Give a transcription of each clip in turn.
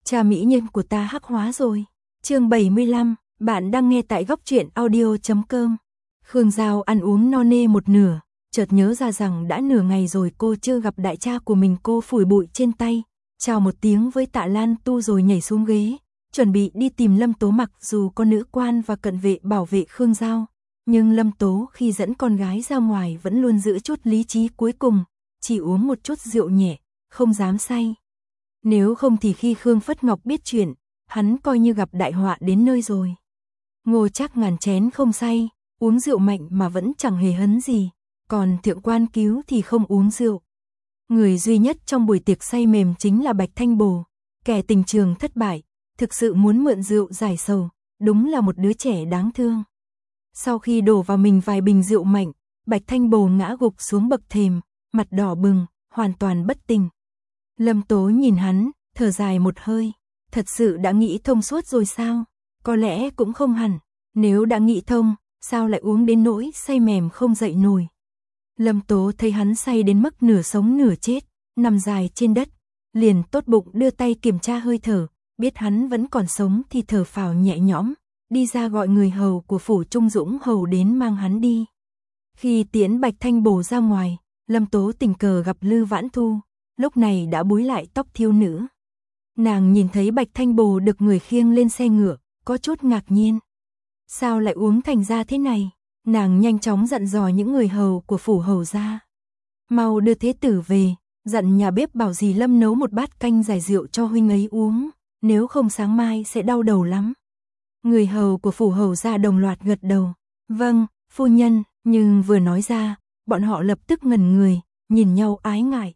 Cha mỹ nhân của ta hắc hóa rồi. Chương 75, bạn đang nghe tại góc truyện audio.com. Khương Giao ăn uống no nê một nửa, chợt nhớ ra rằng đã nửa ngày rồi cô chưa gặp đại cha của mình. Cô phủi bụi trên tay, chào một tiếng với Tạ Lan Tu rồi nhảy xuống ghế, chuẩn bị đi tìm Lâm Tố. Mặc dù có nữ quan và cận vệ bảo vệ Khương Giao, nhưng Lâm Tố khi dẫn con gái ra ngoài vẫn luôn giữ chút lý trí cuối cùng, chỉ uống một chút rượu nhẹ, không dám say. Nếu không thì khi Khương Phất Ngọc biết chuyện, hắn coi như gặp đại họa đến nơi rồi. Ngô Trác ngàn chén không say, uống rượu mạnh mà vẫn chẳng hề hấn gì, còn Thượng Quan Cứu thì không uống rượu. Người duy nhất trong buổi tiệc say mềm chính là Bạch Thanh Bồ, kẻ tình trường thất bại, thực sự muốn mượn rượu giải sầu, đúng là một đứa trẻ đáng thương. Sau khi đổ vào mình vài bình rượu mạnh, Bạch Thanh Bồ ngã gục xuống bậc thềm, mặt đỏ bừng, hoàn toàn bất tỉnh. Lâm Tố nhìn hắn, thở dài một hơi, thật sự đã nghĩ thông suốt rồi sao? Có lẽ cũng không hẳn, nếu đã nghĩ thông, sao lại uống đến nỗi say mềm không dậy nổi. Lâm Tố thấy hắn say đến mức nửa sống nửa chết, nằm dài trên đất, liền tốt bụng đưa tay kiểm tra hơi thở, biết hắn vẫn còn sống thì thở phào nhẹ nhõm, đi ra gọi người hầu của phủ Trung Dũng hầu đến mang hắn đi. Khi tiễn Bạch Thanh Bồ ra ngoài, Lâm Tố tình cờ gặp Lư Vãn Thu, lúc này đã búi lại tóc thiếu nữ. Nàng nhìn thấy Bạch Thanh Bồ được người khiêng lên xe ngựa, có chút ngạc nhiên. Sao lại uống thành ra thế này? Nàng nhanh chóng dặn dò những người hầu của phủ hầu ra. Mau đưa thế tử về, dặn nhà bếp bảo dì Lâm nấu một bát canh giải rượu cho huynh ấy uống, nếu không sáng mai sẽ đau đầu lắm. Người hầu của phủ hầu ra đồng loạt gật đầu. Vâng, phu nhân, nhưng vừa nói ra, bọn họ lập tức ngẩn người, nhìn nhau ái ngại.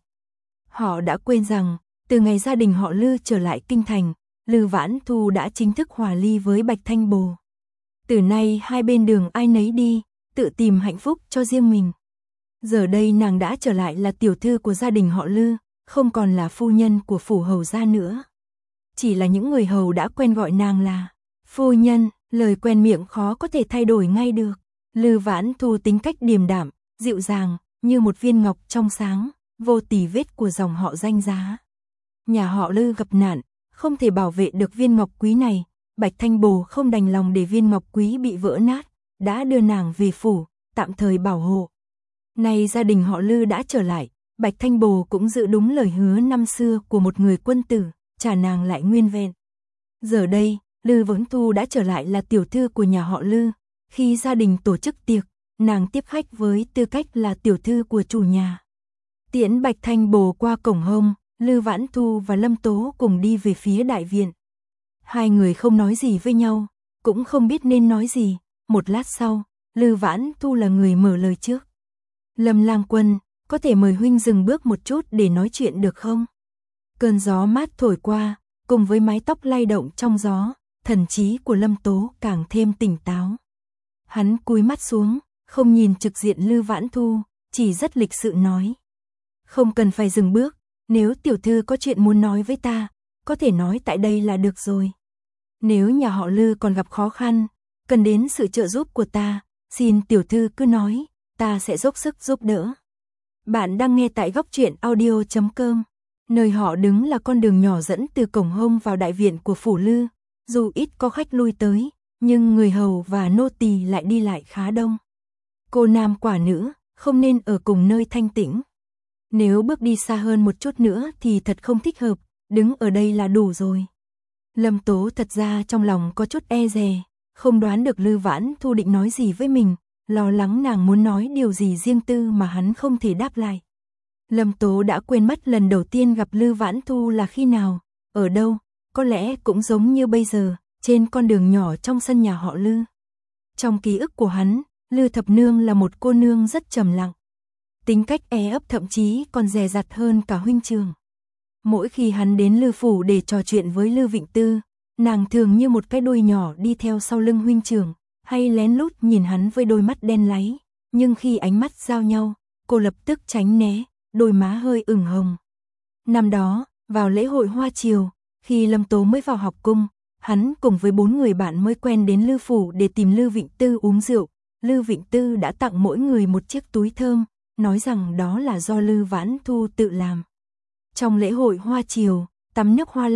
Họ đã quên rằng, từ ngày gia đình họ Lư trở lại kinh thành, Lư Vãn Thu đã chính thức hòa ly với Bạch Thanh Bồ. Từ nay hai bên đường ai nấy đi, tự tìm hạnh phúc cho riêng mình. Giờ đây nàng đã trở lại là tiểu thư của gia đình họ Lư, không còn là phu nhân của phủ hầu gia nữa. Chỉ là những người hầu đã quen gọi nàng là phu nhân, lời quen miệng khó có thể thay đổi ngay được. Lư Vãn Thu tính cách điềm đạm, dịu dàng, như một viên ngọc trong sáng, vô tì vết của dòng họ danh giá. Nhà họ Lư gặp nạn, không thể bảo vệ được viên ngọc quý này, Bạch Thanh Bồ không đành lòng để viên ngọc quý bị vỡ nát, đã đưa nàng về phủ, tạm thời bảo hộ. Nay gia đình họ Lư đã trở lại, Bạch Thanh Bồ cũng giữ đúng lời hứa năm xưa của một người quân tử, trả nàng lại nguyên vẹn. Giờ đây, Lư Vãn Thu đã trở lại là tiểu thư của nhà họ Lư, khi gia đình tổ chức tiệc, nàng tiếp khách với tư cách là tiểu thư của chủ nhà. Tiễn Bạch Thanh Bồ qua cổng hông, Lư Vãn Thu và Lâm Tố cùng đi về phía đại viện. Hai người không nói gì với nhau, cũng không biết nên nói gì. Một lát sau, Lư Vãn Thu là người mở lời trước. Lâm lang quân, có thể mời huynh dừng bước một chút để nói chuyện được không? Cơn gió mát thổi qua, cùng với mái tóc lay động trong gió, thần trí của Lâm Tố càng thêm tỉnh táo. Hắn cúi mắt xuống, không nhìn trực diện Lư Vãn Thu, chỉ rất lịch sự nói. Không cần phải dừng bước, nếu tiểu thư có chuyện muốn nói với ta, có thể nói tại đây là được rồi. Nếu nhà họ Lư còn gặp khó khăn, cần đến sự trợ giúp của ta, xin tiểu thư cứ nói, ta sẽ dốc sức giúp đỡ. Bạn đang nghe tại góc truyện audio.com. Nơi họ đứng là con đường nhỏ dẫn từ cổng hông vào đại viện của phủ Lư, dù ít có khách lui tới, nhưng người hầu và nô tỳ lại đi lại khá đông. Cô nam quả nữ, không nên ở cùng nơi thanh tĩnh. Nếu bước đi xa hơn một chút nữa thì thật không thích hợp, đứng ở đây là đủ rồi. Lâm Tố thật ra trong lòng có chút e dè, không đoán được Lư Vãn Thu định nói gì với mình, lo lắng nàng muốn nói điều gì riêng tư mà hắn không thể đáp lại. Lâm Tố đã quên mất lần đầu tiên gặp Lư Vãn Thu là khi nào, ở đâu, có lẽ cũng giống như bây giờ, trên con đường nhỏ trong sân nhà họ Lư. Trong ký ức của hắn, Lư Thập Nương là một cô nương rất trầm lặng. Tính cách e ấp thậm chí còn dè dặt hơn cả huynh trường. Mỗi khi hắn đến Lư phủ để trò chuyện với Lư Vịnh Tư, nàng thường như một cái đuôi nhỏ đi theo sau lưng huynh trưởng, hay lén lút nhìn hắn với đôi mắt đen láy, nhưng khi ánh mắt giao nhau, cô lập tức tránh né, đôi má hơi ửng hồng. Năm đó, vào lễ hội hoa chiều, khi Lâm Tố mới vào học cung, hắn cùng với 4 người bạn mới quen đến Lư phủ để tìm Lư Vịnh Tư uống rượu. Lư Vịnh Tư đã tặng mỗi người một chiếc túi thơm, nói rằng đó là do Lư Vãn Thu tự làm. Trong lễ hội hoa chiều, tắm nước hoa lan,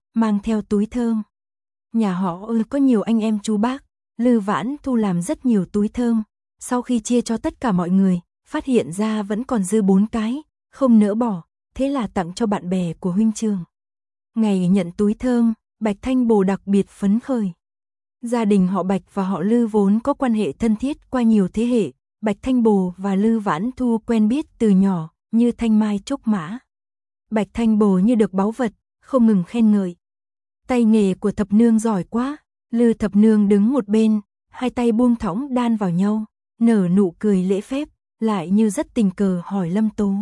mang theo túi thơm. Nhà họ có nhiều anh em chú bác, Lư Vãn Thu làm rất nhiều túi thơm, sau khi chia cho tất cả mọi người, phát hiện ra vẫn còn dư 4 cái, không nỡ bỏ, thế là tặng cho bạn bè của huynh trưởng. Ngày nhận túi thơm, Bạch Thanh Bồ đặc biệt phấn khởi. Gia đình họ Bạch và họ Lư vốn có quan hệ thân thiết qua nhiều thế hệ, Bạch Thanh Bồ và Lư Vãn Thu quen biết từ nhỏ, như thanh mai trúc mã. Bạch Thanh Bồ như được báu vật, không ngừng khen ngợi. Tay nghề của thập nương giỏi quá, Lư thập nương đứng một bên, hai tay buông thõng đan vào nhau, nở nụ cười lễ phép, lại như rất tình cờ hỏi Lâm Tố.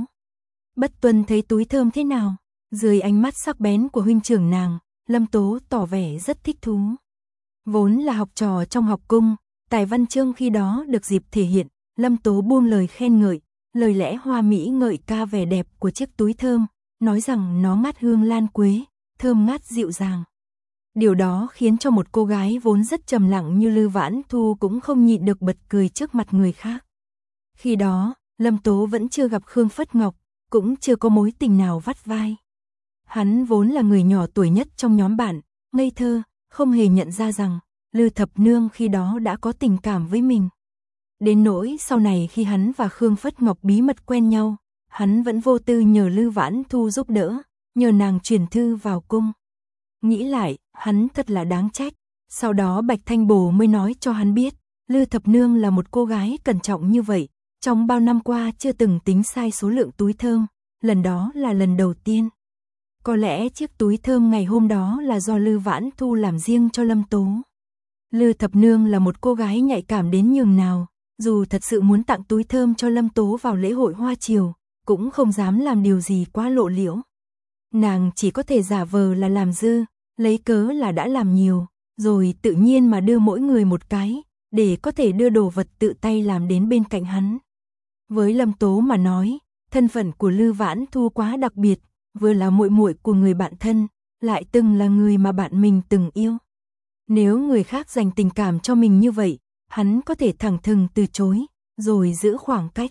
Bất Tuân thấy túi thơm thế nào? Dưới ánh mắt sắc bén của huynh trưởng nàng, Lâm Tố tỏ vẻ rất thích thú. Vốn là học trò trong học cung, tài văn chương khi đó được dịp thể hiện, Lâm Tố buông lời khen ngợi, lời lẽ hoa mỹ ngợi ca vẻ đẹp của chiếc túi thơm, nói rằng nó ngát hương lan quế, thơm ngát dịu dàng. Điều đó khiến cho một cô gái vốn rất trầm lặng như Lư Vãn Thu cũng không nhịn được bật cười trước mặt người khác. Khi đó, Lâm Tố vẫn chưa gặp Khương Phất Ngọc, cũng chưa có mối tình nào vắt vai. Hắn vốn là người nhỏ tuổi nhất trong nhóm bạn, ngây thơ, không hề nhận ra rằng Lư thập nương khi đó đã có tình cảm với mình. Đến nỗi sau này khi hắn và Khương Phất Ngọc bí mật quen nhau, hắn vẫn vô tư nhờ Lư Vãn Thu giúp đỡ, nhờ nàng truyền thư vào cung. Nghĩ lại, hắn thật là đáng trách. Sau đó Bạch Thanh Bồ mới nói cho hắn biết, Lư thập nương là một cô gái cẩn trọng như vậy, trong bao năm qua chưa từng tính sai số lượng túi thơm, lần đó là lần đầu tiên. Có lẽ chiếc túi thơm ngày hôm đó là do Lư Vãn Thu làm riêng cho Lâm Tố. Lư thập nương là một cô gái nhạy cảm đến nhường nào, dù thật sự muốn tặng túi thơm cho Lâm Tố vào lễ hội hoa chiều, cũng không dám làm điều gì quá lộ liễu. Nàng chỉ có thể giả vờ là làm dư, lấy cớ là đã làm nhiều, rồi tự nhiên mà đưa mỗi người một cái, để có thể đưa đồ vật tự tay làm đến bên cạnh hắn. Với Lâm Tố mà nói, thân phận của Lư Vãn Thu quá đặc biệt, vừa là muội muội của người bạn thân, lại từng là người mà bạn mình từng yêu. Nếu người khác dành tình cảm cho mình như vậy, hắn có thể thẳng thừng từ chối, rồi giữ khoảng cách.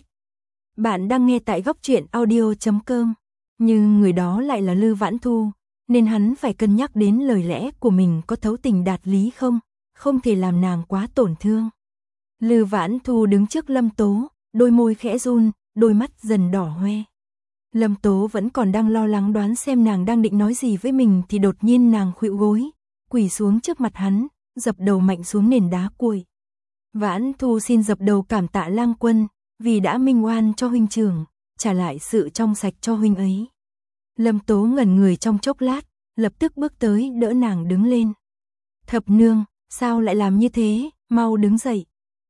Bạn đang nghe tại Góc Truyện Audio.com, nhưng người đó lại là Lư Vãn Thu, nên hắn phải cân nhắc đến lời lẽ của mình có thấu tình đạt lý không, không thể làm nàng quá tổn thương. Lư Vãn Thu đứng trước Lâm Tố, đôi môi khẽ run, đôi mắt dần đỏ hoe. Lâm Tố vẫn còn đang lo lắng đoán xem nàng đang định nói gì với mình thì đột nhiên nàng khuỵu gối, quỳ xuống trước mặt hắn, dập đầu mạnh xuống nền đá cuội. Vãn Thu xin dập đầu cảm tạ lang quân, vì đã minh oan cho huynh trưởng, trả lại sự trong sạch cho huynh ấy. Lâm Tố ngẩn người trong chốc lát, lập tức bước tới đỡ nàng đứng lên. Thập nương, sao lại làm như thế, mau đứng dậy.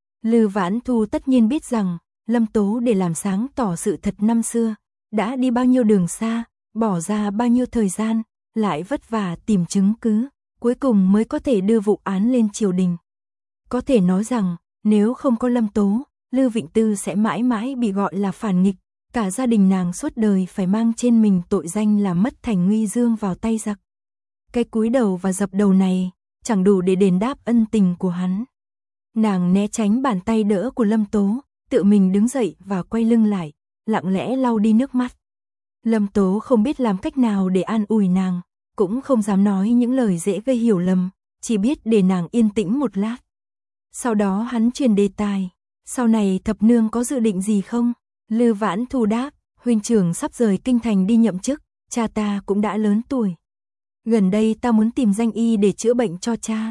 Lư Vãn Thu tất nhiên biết rằng, Lâm Tố để làm sáng tỏ sự thật năm xưa, đã đi bao nhiêu đường xa, bỏ ra bao nhiêu thời gian, lại vất vả tìm chứng cứ, cuối cùng mới có thể đưa vụ án lên triều đình. Có thể nói rằng, nếu không có Lâm Tố, Lư Vịnh Tư sẽ mãi mãi bị gọi là phản nghịch, cả gia đình nàng suốt đời phải mang trên mình tội danh là mất thành nguy dương vào tay giặc. Cái cúi đầu và dập đầu này, chẳng đủ để đền đáp ân tình của hắn. Nàng né tránh bàn tay đỡ của Lâm Tố, tự mình đứng dậy và quay lưng lại, lặng lẽ lau đi nước mắt. Lâm Tố không biết làm cách nào để an ủi nàng, cũng không dám nói những lời dễ gây hiểu lầm, chỉ biết để nàng yên tĩnh một lát. Sau đó hắn chuyển đề tài, sau này thập nương có dự định gì không? Lư Vãn Thu đáp, huynh trưởng sắp rời kinh thành đi nhậm chức, cha ta cũng đã lớn tuổi. Gần đây ta muốn tìm danh y để chữa bệnh cho cha.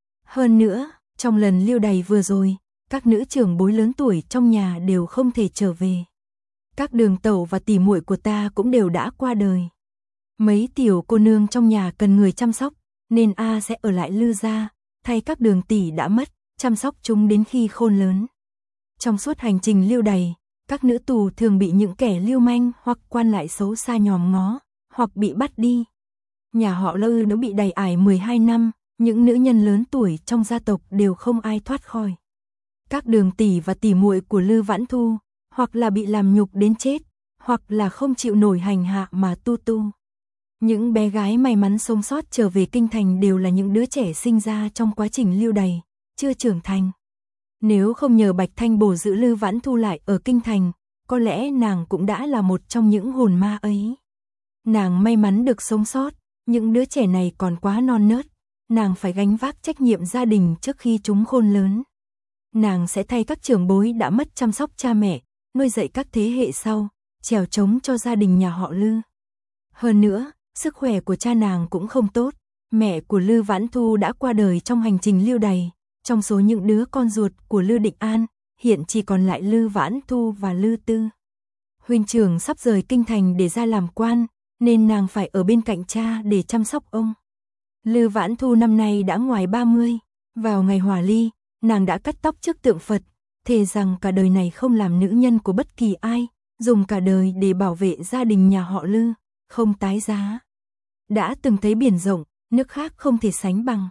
Hơn nữa, trong lần lưu đày vừa rồi, các nữ trưởng bối lớn tuổi trong nhà đều không thể trở về. Các đường tẩu và tỷ muội của ta cũng đều đã qua đời. Mấy tiểu cô nương trong nhà cần người chăm sóc, nên A sẽ ở lại Lư gia, thay các đường tỷ đã mất, chăm sóc chúng đến khi khôn lớn. Trong suốt hành trình lưu đày, các nữ tù thường bị những kẻ lưu manh hoặc quan lại xấu xa nhòm ngó, hoặc bị bắt đi. Nhà họ Lư đã bị đày ải 12 năm, những nữ nhân lớn tuổi trong gia tộc đều không ai thoát khỏi. Các đường tỷ và tỷ muội của Lư Vãn Thu, hoặc là bị làm nhục đến chết, hoặc là không chịu nổi hành hạ mà tu. Những bé gái may mắn sống sót trở về kinh thành đều là những đứa trẻ sinh ra trong quá trình lưu đày, chưa trưởng thành. Nếu không nhờ Bạch Thanh Bổ giữ Lư Vãn Thu lại ở kinh thành, có lẽ nàng cũng đã là một trong những hồn ma ấy. Nàng may mắn được sống sót, Những đứa trẻ này còn quá non nớt, nàng phải gánh vác trách nhiệm gia đình trước khi chúng khôn lớn. Nàng sẽ thay các trưởng bối đã mất chăm sóc cha mẹ, nuôi dạy các thế hệ sau, trèo trống cho gia đình nhà họ Lư. Hơn nữa, sức khỏe của cha nàng cũng không tốt, mẹ của Lư Vãn Thu đã qua đời trong hành trình lưu đày. Trong số những đứa con ruột của Lư Định An, hiện chỉ còn lại Lư Vãn Thu và Lư Tư. Huynh trưởng sắp rời kinh thành để ra làm quan, nên nàng phải ở bên cạnh cha để chăm sóc ông. Lư Vãn Thu năm nay đã ngoài 30, vào ngày hòa ly, nàng đã cắt tóc trước tượng Phật, thề rằng cả đời này không làm nữ nhân của bất kỳ ai, dùng cả đời để bảo vệ gia đình nhà họ Lư, không tái giá. Đã từng thấy biển rộng, nước khác không thể sánh bằng.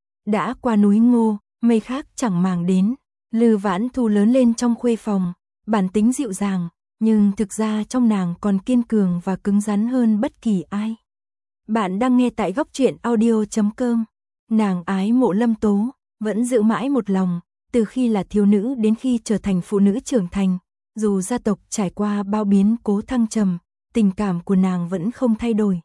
Đã qua núi Ngô, mây khác chẳng màng đến. Lư Vãn Thu lớn lên trong khuê phòng, bản tính dịu dàng, nhưng thực ra trong nàng còn kiên cường và cứng rắn hơn bất kỳ ai. Bạn đang nghe tại góc truyện audio.com. Nàng ái mộ Lâm Tố, vẫn giữ mãi một lòng, từ khi là thiếu nữ đến khi trở thành phụ nữ trưởng thành. Dù gia tộc trải qua bao biến cố thăng trầm, tình cảm của nàng vẫn không thay đổi.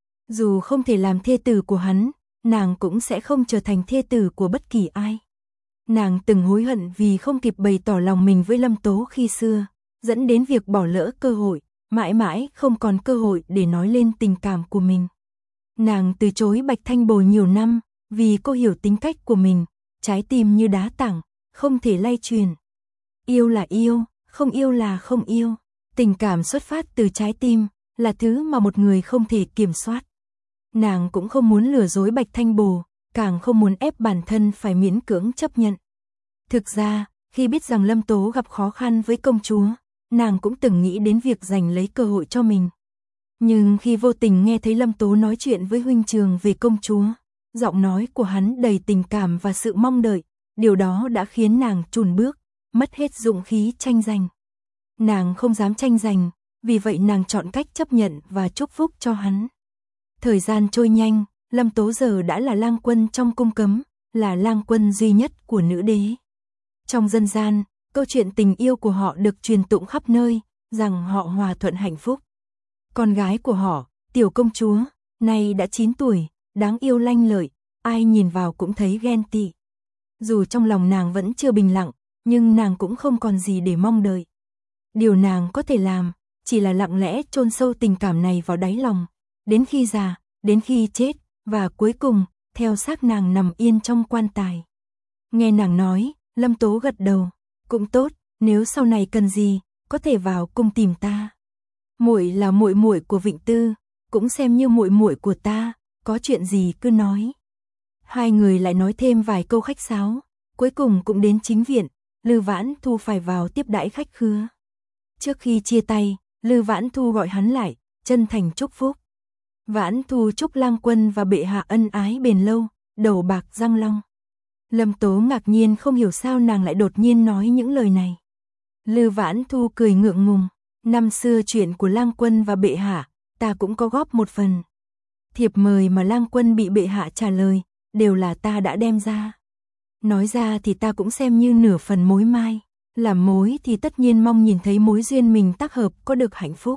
Dù không thể làm thê tử của hắn, nàng cũng sẽ không trở thành thê tử của bất kỳ ai. Nàng từng hối hận vì không kịp bày tỏ lòng mình với Lâm Tố khi xưa, dẫn đến việc bỏ lỡ cơ hội, mãi mãi không còn cơ hội để nói lên tình cảm của mình. Nàng từ chối Bạch Thanh Bồi nhiều năm, vì cô hiểu tính cách của mình, trái tim như đá tảng, không thể lay truyền. Yêu là yêu, không yêu là không yêu. Tình cảm xuất phát từ trái tim, là thứ mà một người không thể kiểm soát. Nàng cũng không muốn lừa dối Bạch Thanh Bồ, càng không muốn ép bản thân phải miễn cưỡng chấp nhận. Thực ra, khi biết rằng Lâm Tố gặp khó khăn với công chúa, nàng cũng từng nghĩ đến việc giành lấy cơ hội cho mình. Nhưng khi vô tình nghe thấy Lâm Tố nói chuyện với huynh trường về công chúa, giọng nói của hắn đầy tình cảm và sự mong đợi, điều đó đã khiến nàng chùn bước, mất hết dũng khí tranh giành. Nàng không dám tranh giành, vì vậy nàng chọn cách chấp nhận và chúc phúc cho hắn. Thời gian trôi nhanh, Lâm Tố giờ đã là lang quân trong cung cấm, là lang quân duy nhất của nữ đế. Trong dân gian, câu chuyện tình yêu của họ được truyền tụng khắp nơi, rằng họ hòa thuận hạnh phúc. Con gái của họ, tiểu công chúa, nay đã 9 tuổi, đáng yêu lanh lợi, ai nhìn vào cũng thấy ghen tị. Dù trong lòng nàng vẫn chưa bình lặng, nhưng nàng cũng không còn gì để mong đợi. Điều nàng có thể làm, chỉ là lặng lẽ chôn sâu tình cảm này vào đáy lòng, đến khi già, đến khi chết, và cuối cùng, theo xác nàng nằm yên trong quan tài. Nghe nàng nói, Lâm Tố gật đầu, cũng tốt, nếu sau này cần gì, có thể vào cung tìm ta. Muội là muội muội của Vịnh Tư, cũng xem như muội muội của ta, có chuyện gì cứ nói. Hai người lại nói thêm vài câu khách sáo, cuối cùng cũng đến chính viện, Lư Vãn Thu phải vào tiếp đãi khách khứa. Trước khi chia tay, Lư Vãn Thu gọi hắn lại, chân thành chúc phúc. Vãn Thu chúc lang quân và bệ hạ ân ái bền lâu, đầu bạc răng long. Lâm Tố ngạc nhiên không hiểu sao nàng lại đột nhiên nói những lời này. Lư Vãn Thu cười ngượng ngùng, năm xưa chuyện của lang quân và bệ hạ, ta cũng có góp một phần. Thiệp mời mà lang quân bị bệ hạ trả lời, đều là ta đã đem ra. Nói ra thì ta cũng xem như nửa phần mối mai, làm mối thì tất nhiên mong nhìn thấy mối duyên mình tác hợp có được hạnh phúc.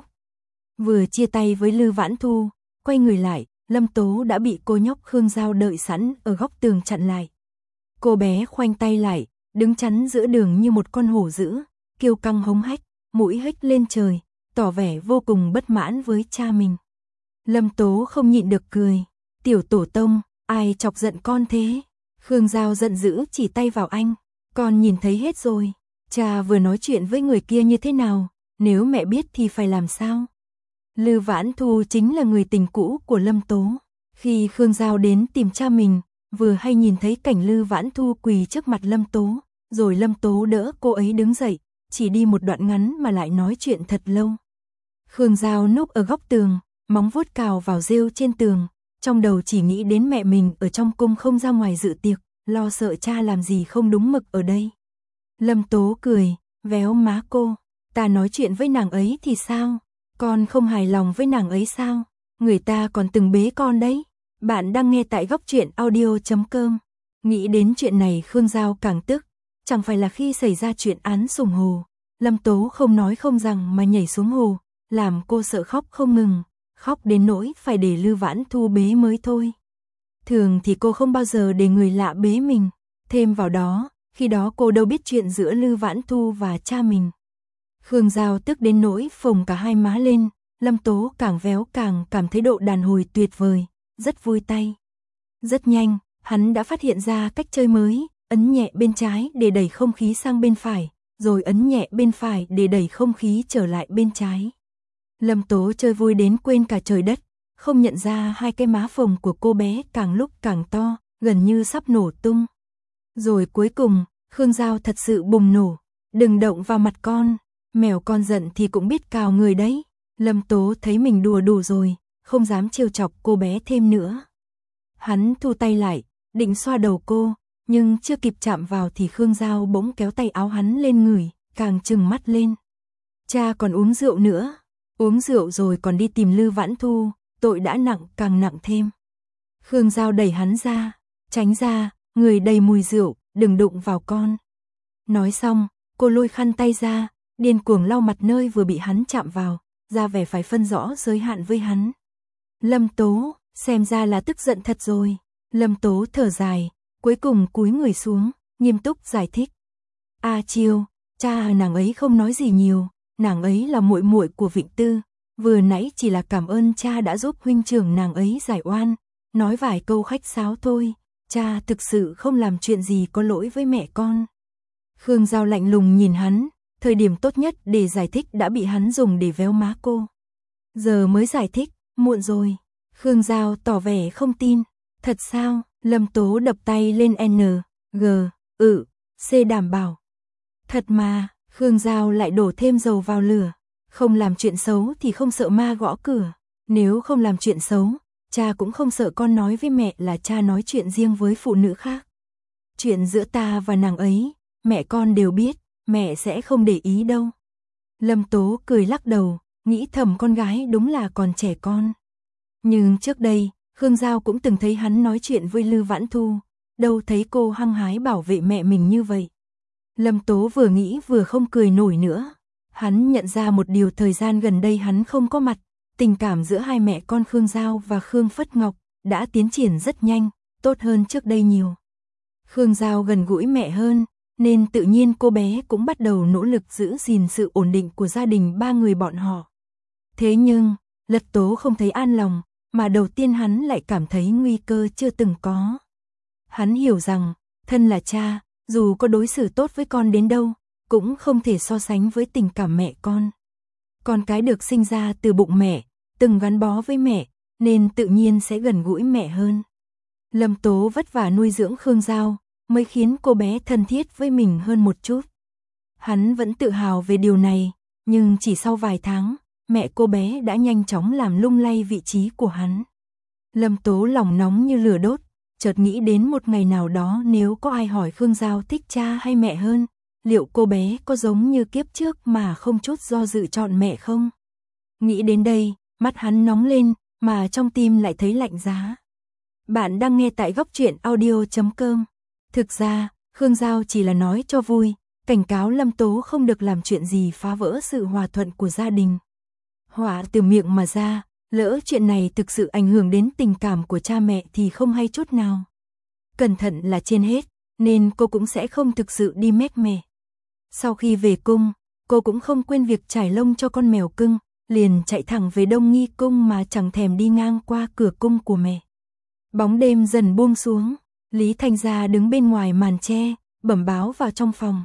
Vừa chia tay với Lư Vãn Thu, quay người lại, Lâm Tố đã bị cô nhóc Khương Giao đợi sẵn ở góc tường chặn lại. Cô bé khoanh tay lại, đứng chắn giữa đường như một con hổ dữ, kiêu căng hống hách, mũi hếch lên trời, tỏ vẻ vô cùng bất mãn với cha mình. Lâm Tố không nhịn được cười, tiểu tổ tông, ai chọc giận con thế? Khương Giao giận dữ chỉ tay vào anh, con nhìn thấy hết rồi, cha vừa nói chuyện với người kia như thế nào, nếu mẹ biết thì phải làm sao? Lư Vãn Thu chính là người tình cũ của Lâm Tố. Khi Khương Giao đến tìm cha mình, vừa hay nhìn thấy cảnh Lư Vãn Thu quỳ trước mặt Lâm Tố, rồi Lâm Tố đỡ cô ấy đứng dậy, chỉ đi một đoạn ngắn mà lại nói chuyện thật lâu. Khương Giao núp ở góc tường, móng vuốt cào vào rêu trên tường, trong đầu chỉ nghĩ đến mẹ mình ở trong cung không ra ngoài dự tiệc, lo sợ cha làm gì không đúng mực ở đây. Lâm Tố cười, véo má cô, ta nói chuyện với nàng ấy thì sao? Con không hài lòng với nàng ấy sao? Người ta còn từng bế con đấy. Bạn đang nghe tại góc truyện audio.com. Nghĩ đến chuyện này Khương Giao càng tức. Chẳng phải là khi xảy ra chuyện án sủng hồ, Lâm Tố không nói không rằng mà nhảy xuống hồ, làm cô sợ khóc không ngừng. khóc đến nỗi phải để Lư Vãn Thu bế mới thôi. Thường thì cô không bao giờ để người lạ bế mình, thêm vào đó, khi đó cô đâu biết chuyện giữa Lư Vãn Thu và cha mình. Khương Giao tức đến nỗi phồng cả hai má lên, Lâm Tố càng véo càng cảm thấy độ đàn hồi tuyệt vời, rất vui tay. Rất nhanh, hắn đã phát hiện ra cách chơi mới, ấn nhẹ bên trái để đẩy không khí sang bên phải, rồi ấn nhẹ bên phải để đẩy không khí trở lại bên trái. Lâm Tố chơi vui đến quên cả trời đất, không nhận ra hai cái má phồng của cô bé càng lúc càng to, gần như sắp nổ tung. Rồi cuối cùng, Khương Giao thật sự bùng nổ, đừng động vào mặt con, mèo con giận thì cũng biết cào người đấy. Lâm Tố thấy mình đùa đủ rồi, không dám trêu chọc cô bé thêm nữa. Hắn thu tay lại, định xoa đầu cô, nhưng chưa kịp chạm vào thì Khương Giao bỗng kéo tay áo hắn lên ngửi, càng trừng mắt lên. Cha còn uống rượu nữa, uống rượu rồi còn đi tìm Lư Vãn Thu, tội đã nặng càng nặng thêm. Khương Giao đẩy hắn ra, tránh ra, người đầy mùi rượu, đừng đụng vào con. Nói xong, cô lôi khăn tay ra, điên cuồng lau mặt nơi vừa bị hắn chạm vào, ra vẻ phải phân rõ giới hạn với hắn. Lâm Tố, xem ra là tức giận thật rồi. Lâm Tố thở dài, cuối cùng cúi người xuống, nghiêm túc giải thích. A Chiêu, cha nàng ấy không nói gì nhiều, nàng ấy là muội muội của Vịnh Tư, vừa nãy chỉ là cảm ơn cha đã giúp huynh trưởng nàng ấy giải oan, nói vài câu khách sáo thôi, cha thực sự không làm chuyện gì có lỗi với mẹ con. Khương Giao lạnh lùng nhìn hắn, thời điểm tốt nhất để giải thích đã bị hắn dùng để véo má cô. Giờ mới giải thích, muộn rồi. Khương Giao tỏ vẻ không tin. Thật sao? Lâm Tố đập tay lên N, G, C đảm bảo. Thật mà, Khương Giao lại đổ thêm dầu vào lửa. Không làm chuyện xấu thì không sợ ma gõ cửa. Nếu không làm chuyện xấu, cha cũng không sợ con nói với mẹ là cha nói chuyện riêng với phụ nữ khác. Chuyện giữa ta và nàng ấy, mẹ con đều biết, mẹ sẽ không để ý đâu. Lâm Tố cười lắc đầu, nghĩ thầm con gái đúng là còn trẻ con. Nhưng trước đây, Khương Giao cũng từng thấy hắn nói chuyện với Lư Vãn Thu, đâu thấy cô hăng hái bảo vệ mẹ mình như vậy. Lâm Tố vừa nghĩ vừa không cười nổi nữa. Hắn nhận ra một điều, thời gian gần đây hắn không có mặt, tình cảm giữa hai mẹ con Khương Giao và Khương Phất Ngọc đã tiến triển rất nhanh, tốt hơn trước đây nhiều. Khương Giao gần gũi mẹ hơn, nên tự nhiên cô bé cũng bắt đầu nỗ lực giữ gìn sự ổn định của gia đình ba người bọn họ. Thế nhưng, Lật Tố không thấy an lòng, mà đầu tiên hắn lại cảm thấy nguy cơ chưa từng có. Hắn hiểu rằng, thân là cha, dù có đối xử tốt với con đến đâu, cũng không thể so sánh với tình cảm mẹ con. Con cái được sinh ra từ bụng mẹ, từng gắn bó với mẹ, nên tự nhiên sẽ gần gũi mẹ hơn. Lâm Tố vất vả nuôi dưỡng Khương Giao, mới khiến cô bé thân thiết với mình hơn một chút. Hắn vẫn tự hào về điều này, nhưng chỉ sau vài tháng, mẹ cô bé đã nhanh chóng làm lung lay vị trí của hắn. Lâm Tố lòng nóng như lửa đốt, chợt nghĩ đến một ngày nào đó nếu có ai hỏi Khương Giao thích cha hay mẹ hơn, liệu cô bé có giống như kiếp trước mà không chút do dự chọn mẹ không? Nghĩ đến đây, mắt hắn nóng lên, mà trong tim lại thấy lạnh giá. Bạn đang nghe tại Góc Truyện Audio.com. Thực ra, Khương Giao chỉ là nói cho vui, cảnh cáo Lâm Tố không được làm chuyện gì phá vỡ sự hòa thuận của gia đình. Họa từ miệng mà ra, lỡ chuyện này thực sự ảnh hưởng đến tình cảm của cha mẹ thì không hay chút nào. Cẩn thận là trên hết, nên cô cũng sẽ không thực sự đi mét mè. Sau khi về cung, cô cũng không quên việc trải lông cho con mèo cưng, liền chạy thẳng về Đông Nghi cung mà chẳng thèm đi ngang qua cửa cung của mẹ. Bóng đêm dần buông xuống, Lý Thanh Gia đứng bên ngoài màn tre, bẩm báo vào trong phòng.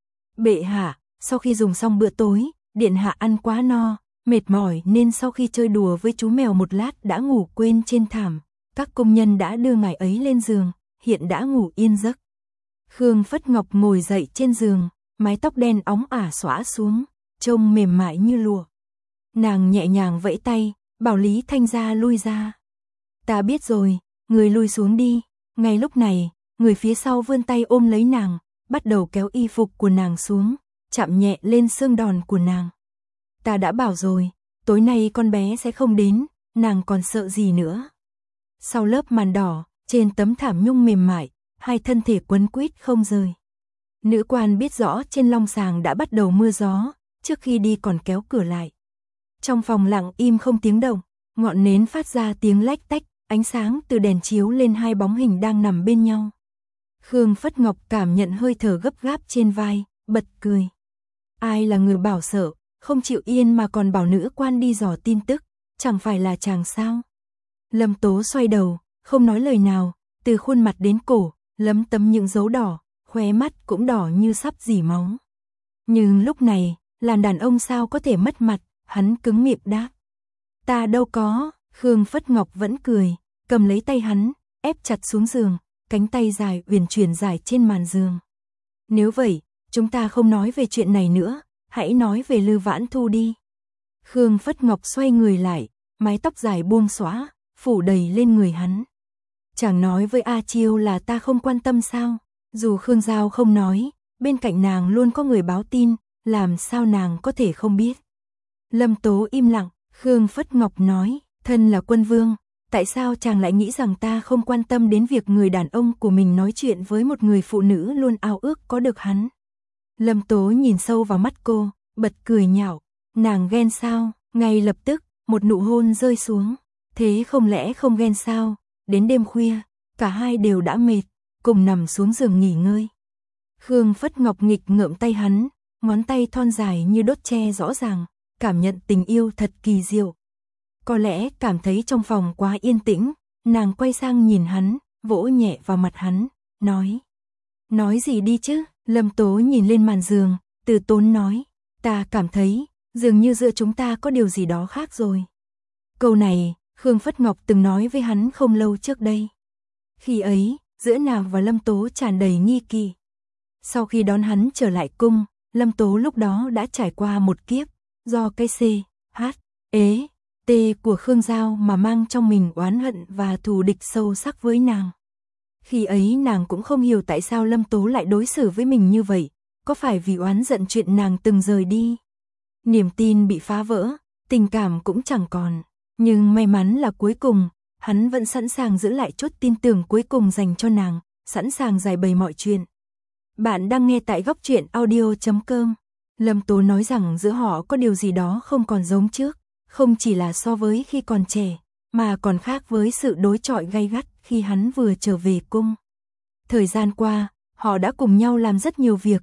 Bệ hạ, sau khi dùng xong bữa tối, điện hạ ăn quá no, mệt mỏi nên sau khi chơi đùa với chú mèo một lát đã ngủ quên trên thảm. Các công nhân đã đưa ngài ấy lên giường, hiện đã ngủ yên giấc. Khương Phất Ngọc ngồi dậy trên giường, mái tóc đen óng ả xõa xuống, trông mềm mại như lụa. Nàng nhẹ nhàng vẫy tay, bảo Lý Thanh Gia lui ra. Ta biết rồi, người lui xuống đi. Ngay lúc này, người phía sau vươn tay ôm lấy nàng, bắt đầu kéo y phục của nàng xuống, chạm nhẹ lên xương đòn của nàng. Ta đã bảo rồi, tối nay con bé sẽ không đến, nàng còn sợ gì nữa. Sau lớp màn đỏ, trên tấm thảm nhung mềm mại, hai thân thể quấn quýt không rời. Nữ quan biết rõ trên long sàng đã bắt đầu mưa gió, trước khi đi còn kéo cửa lại. Trong phòng lặng im không tiếng động, Ngọn nến phát ra tiếng lách tách, ánh sáng từ đèn chiếu lên hai bóng hình đang nằm bên nhau. Khương Phất Ngọc cảm nhận hơi thở gấp gáp trên vai, bật cười. Ai là người bảo sợ, không chịu yên mà còn bảo nữ quan đi dò tin tức, chẳng phải là chàng sao? Lâm Tố xoay đầu, không nói lời nào, từ khuôn mặt đến cổ, lấm tấm những dấu đỏ, khóe mắt cũng đỏ như sắp rỉ máu. Nhưng lúc này, làm đàn ông sao có thể mất mặt, hắn cứng miệng đáp. Ta đâu có, Khương Phất Ngọc vẫn cười, cầm lấy tay hắn, ép chặt xuống giường, cánh tay dài uyển chuyển dài trên màn giường. Nếu vậy, chúng ta không nói về chuyện này nữa, hãy nói về Lư Vãn Thu đi. Khương Phất Ngọc xoay người lại, mái tóc dài buông xõa, phủ đầy lên người hắn. Chàng nói với A Chiêu là ta không quan tâm sao? Dù Khương Giao không nói, bên cạnh nàng luôn có người báo tin, làm sao nàng có thể không biết? Lâm Tố im lặng, Khương Phất Ngọc nói, thân là quân vương, tại sao chàng lại nghĩ rằng ta không quan tâm đến việc người đàn ông của mình nói chuyện với một người phụ nữ luôn ao ước có được hắn? Lâm Tố nhìn sâu vào mắt cô, bật cười nhạo, nàng ghen sao? Ngay lập tức, một nụ hôn rơi xuống, thế không lẽ không ghen sao? Đến đêm khuya, cả hai đều đã mệt, cùng nằm xuống giường nghỉ ngơi. Khương Phất Ngọc nghịch ngợm tay hắn, ngón tay thon dài như đốt tre rõ ràng, cảm nhận tình yêu thật kỳ diệu. Có lẽ cảm thấy trong phòng quá yên tĩnh, nàng quay sang nhìn hắn, vỗ nhẹ vào mặt hắn, nói. Nói gì đi chứ? Lâm Tố nhìn lên màn giường, từ tốn nói. Ta cảm thấy, dường như giữa chúng ta có điều gì đó khác rồi. Câu này, Khương Phất Ngọc từng nói với hắn không lâu trước đây. Khi ấy, giữa nàng và Lâm Tố tràn đầy nghi kỵ. Sau khi đón hắn trở lại cung, Lâm Tố lúc đó đã trải qua một kiếp, do cái C, H, ế, T của Khương Giao mà mang trong mình oán hận và thù địch sâu sắc với nàng. Khi ấy nàng cũng không hiểu tại sao Lâm Tố lại đối xử với mình như vậy, có phải vì oán giận chuyện nàng từng rời đi. Niềm tin bị phá vỡ, tình cảm cũng chẳng còn, nhưng may mắn là cuối cùng, hắn vẫn sẵn sàng giữ lại chút tin tưởng cuối cùng dành cho nàng, sẵn sàng giải bày mọi chuyện. Bạn đang nghe tại Góc Truyện Audio.com. Lâm Tố nói rằng giữa họ có điều gì đó không còn giống trước, không chỉ là so với khi còn trẻ, mà còn khác với sự đối chọi gay gắt khi hắn vừa trở về cung. Thời gian qua, họ đã cùng nhau làm rất nhiều việc,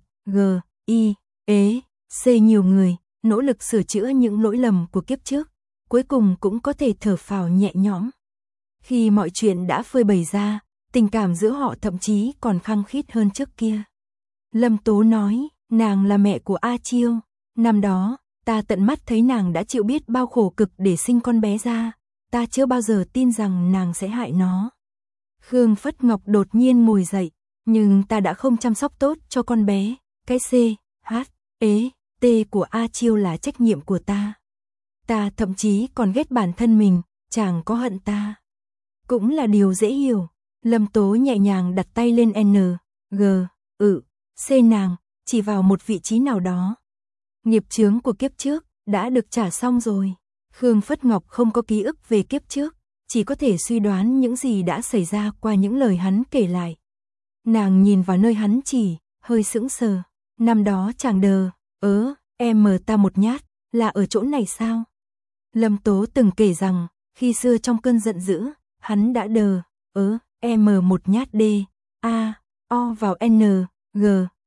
C nhiều người, nỗ lực sửa chữa những lỗi lầm của kiếp trước, cuối cùng cũng có thể thở phào nhẹ nhõm. Khi mọi chuyện đã phơi bày ra, tình cảm giữa họ thậm chí còn khăng khít hơn trước kia. Lâm Tố nói, nàng là mẹ của A Chiêu, năm đó, ta tận mắt thấy nàng đã chịu biết bao khổ cực để sinh con bé ra, ta chưa bao giờ tin rằng nàng sẽ hại nó. Khương Phất Ngọc đột nhiên ngồi dậy, nhưng ta đã không chăm sóc tốt cho con bé, cái C, H, ế, T của A Chiêu là trách nhiệm của ta. Ta thậm chí còn ghét bản thân mình, chàng có hận ta. Cũng là điều dễ hiểu. Lâm Tố nhẹ nhàng đặt tay lên N, G, C nàng, chỉ vào một vị trí nào đó. Nghiệp chướng của kiếp trước, đã được trả xong rồi. Khương Phất Ngọc không có ký ức về kiếp trước, chỉ có thể suy đoán những gì đã xảy ra qua những lời hắn kể lại. Nàng nhìn vào nơi hắn chỉ, hơi sững sờ. Năm đó chàng đờ, em ta một nhát, là ở chỗ này sao? Lâm Tố từng kể rằng, khi xưa trong cơn giận dữ, hắn đã đờ, em một nhát D, A, O vào N, G,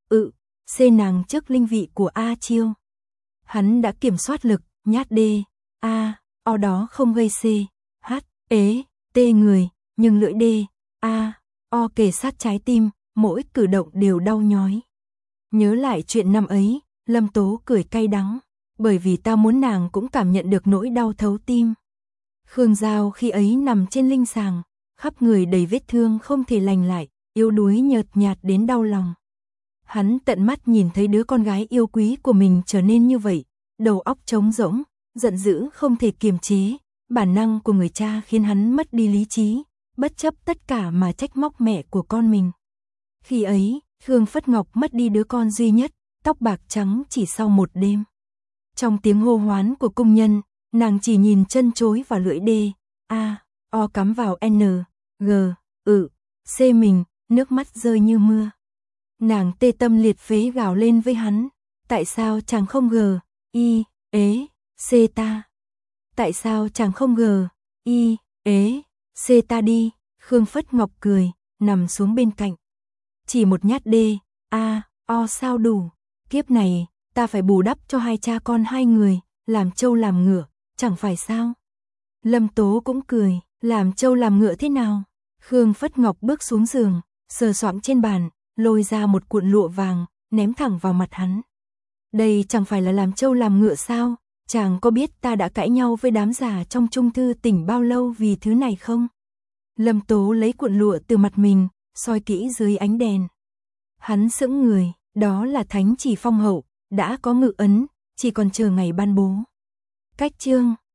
C nàng trước linh vị của A Chiêu. Hắn đã kiểm soát lực, nhát D, A, O đó không gây C, H, ế, T người, nhưng lưỡi D, A, O kề sát trái tim, mỗi cử động đều đau nhói. Nhớ lại chuyện năm ấy, Lâm Tố cười cay đắng, bởi vì ta muốn nàng cũng cảm nhận được nỗi đau thấu tim. Khương Giao khi ấy nằm trên linh sàng, khắp người đầy vết thương không thể lành lại, yếu đuối nhợt nhạt đến đau lòng. Hắn tận mắt nhìn thấy đứa con gái yêu quý của mình trở nên như vậy, đầu óc trống rỗng, giận dữ không thể kiềm chế, bản năng của người cha khiến hắn mất đi lý trí, bất chấp tất cả mà trách móc mẹ của con mình. Khi ấy, Khương Phất Ngọc mất đi đứa con duy nhất, tóc bạc trắng chỉ sau một đêm. Trong tiếng hô hoán của cung nhân, nàng chỉ nhìn chân chối và lưỡi D, A, O cắm vào N, G, C mình, nước mắt rơi như mưa. Nàng tê tâm liệt phế gào lên với hắn, tại sao chàng không G, I, ế, C ta? Tại sao chàng không G, Y, ế, xê ta đi, Khương Phất Ngọc cười, nằm xuống bên cạnh. Chỉ một nhát đê, o sao đủ, kiếp này, ta phải bù đắp cho hai cha con hai người, làm trâu làm ngựa, chẳng phải sao. Lâm Tố cũng cười, làm trâu làm ngựa thế nào? Khương Phất Ngọc bước xuống giường, sờ soạng trên bàn, lôi ra một cuộn lụa vàng, ném thẳng vào mặt hắn. Đây chẳng phải là làm trâu làm ngựa sao? Chàng có biết ta đã cãi nhau với đám già trong Trung Thư tỉnh bao lâu vì thứ này không? Lâm Tố lấy cuộn lụa từ mặt mình, soi kỹ dưới ánh đèn. Hắn sững người, đó là thánh chỉ phong hậu, đã có ngự ấn, chỉ còn chờ ngày ban bố. Cách chương